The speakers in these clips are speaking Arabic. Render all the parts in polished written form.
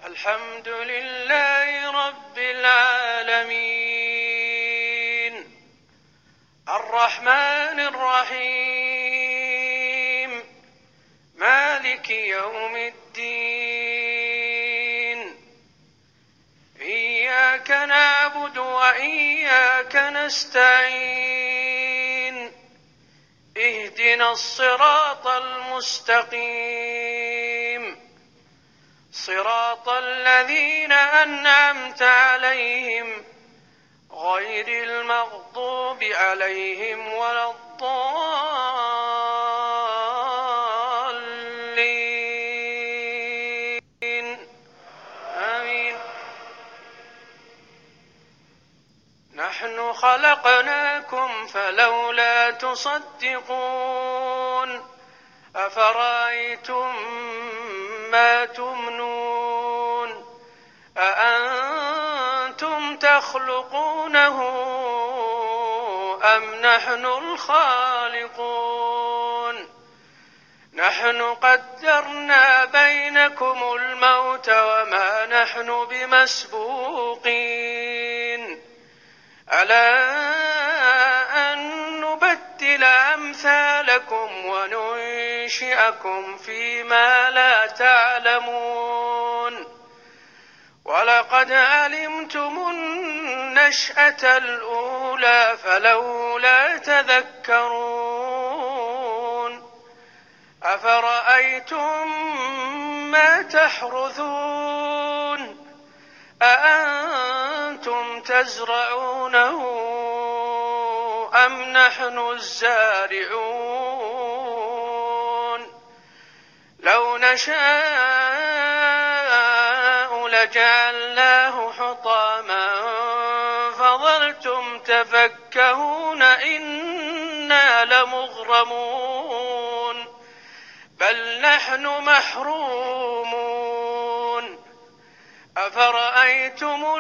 الحمد لله رب العالمين الرحمن الرحيم مالك يوم الدين إياك نعبد وإياك نستعين اهدنا الصراط المستقيم صراط الذين أنعمت عليهم غير المغضوب عليهم ولا الضالين آمين. نحن خلقناكم فلولا تصدقون أفرأيتم ما تمنون أأنتم تخلقونه أم نحن الخالقون نحن قدرنا بينكم الموت وما نحن بمسبوقين ألا أن نبدل أمثالكم وننشئكم فيما لا تعلمون ولقد علمتم النشأة الأولى فلولا تذكرون أفرأيتم ما تحرثون أأنتم تزرعونه أم نحن الزارعون لو نشاء لجعلناه حطاما فظلتم تفكهون إنا لمغرمون بل نحن محرومون أفرأيتم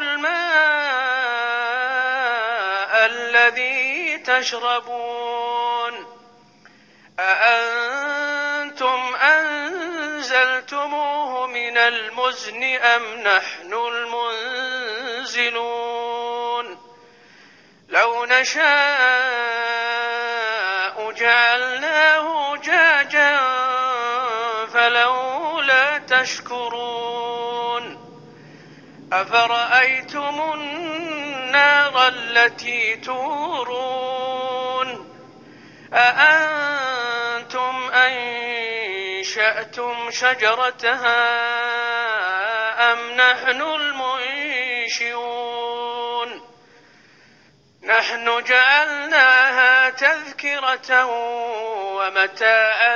الماء الذي تشربون أأنتم أنزلتموه من المزن أم نحن المنزلون لو نشاء جعلناه جاجا فلولا تشكرون أفرأيتم النار التي تورون أأنتم أنشأتم شجرتها أم نحن المنشئون نحن جعلناها تذكرة ومتاعا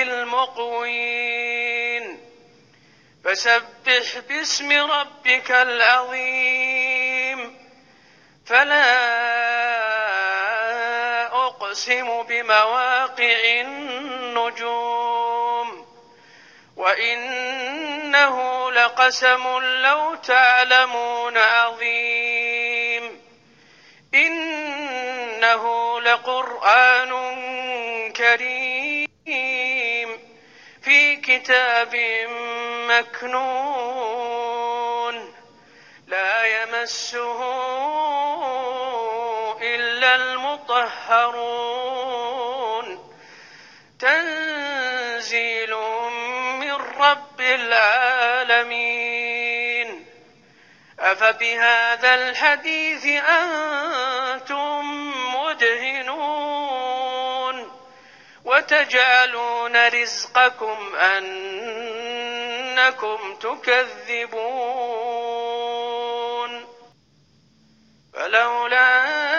للمقوين فسبح باسم ربك العظيم فلا أقسم بمواقع النجوم وإنه لقسم لو تعلمون عظيم إنه لقرآن كريم في كتاب مكنون لا يمسه إلا المطهرون تنزيل من رب العالمين أفبهذا الحديث أنتم مدهنون وتجعلون رزقكم أنكم تكذبون فلولا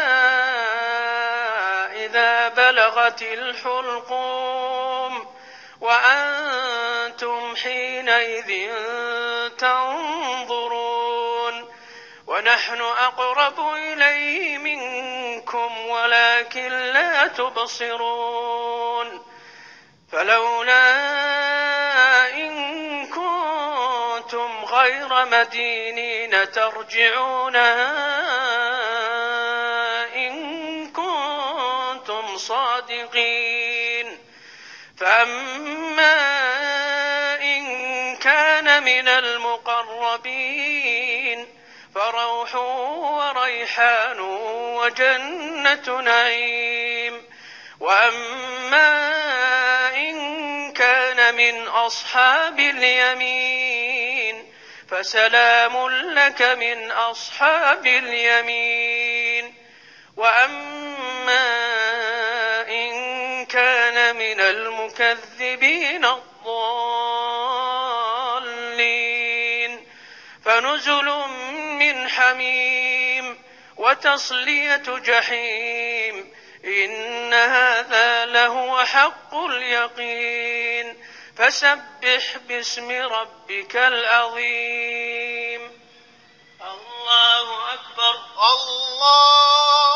إذا بلغت الحلقوم وأنتم حينئذ تنظرون ونحن أقرب إليه منكم ولكن لا تبصرون فلولا إن كنتم غير مدينين ترجعونها إن كنتم صادقين فأما إن كان من المؤمنين المقربين فروح وريحان وجنة نعيم. وأما إن كان من أصحاب اليمين فسلام لك من أصحاب اليمين. وأما إن كان من المكذبين الضالين فنزل من حميم وتصلية جحيم. إن هذا لهو حق اليقين. فسبح باسم ربك العظيم. الله أكبر. الله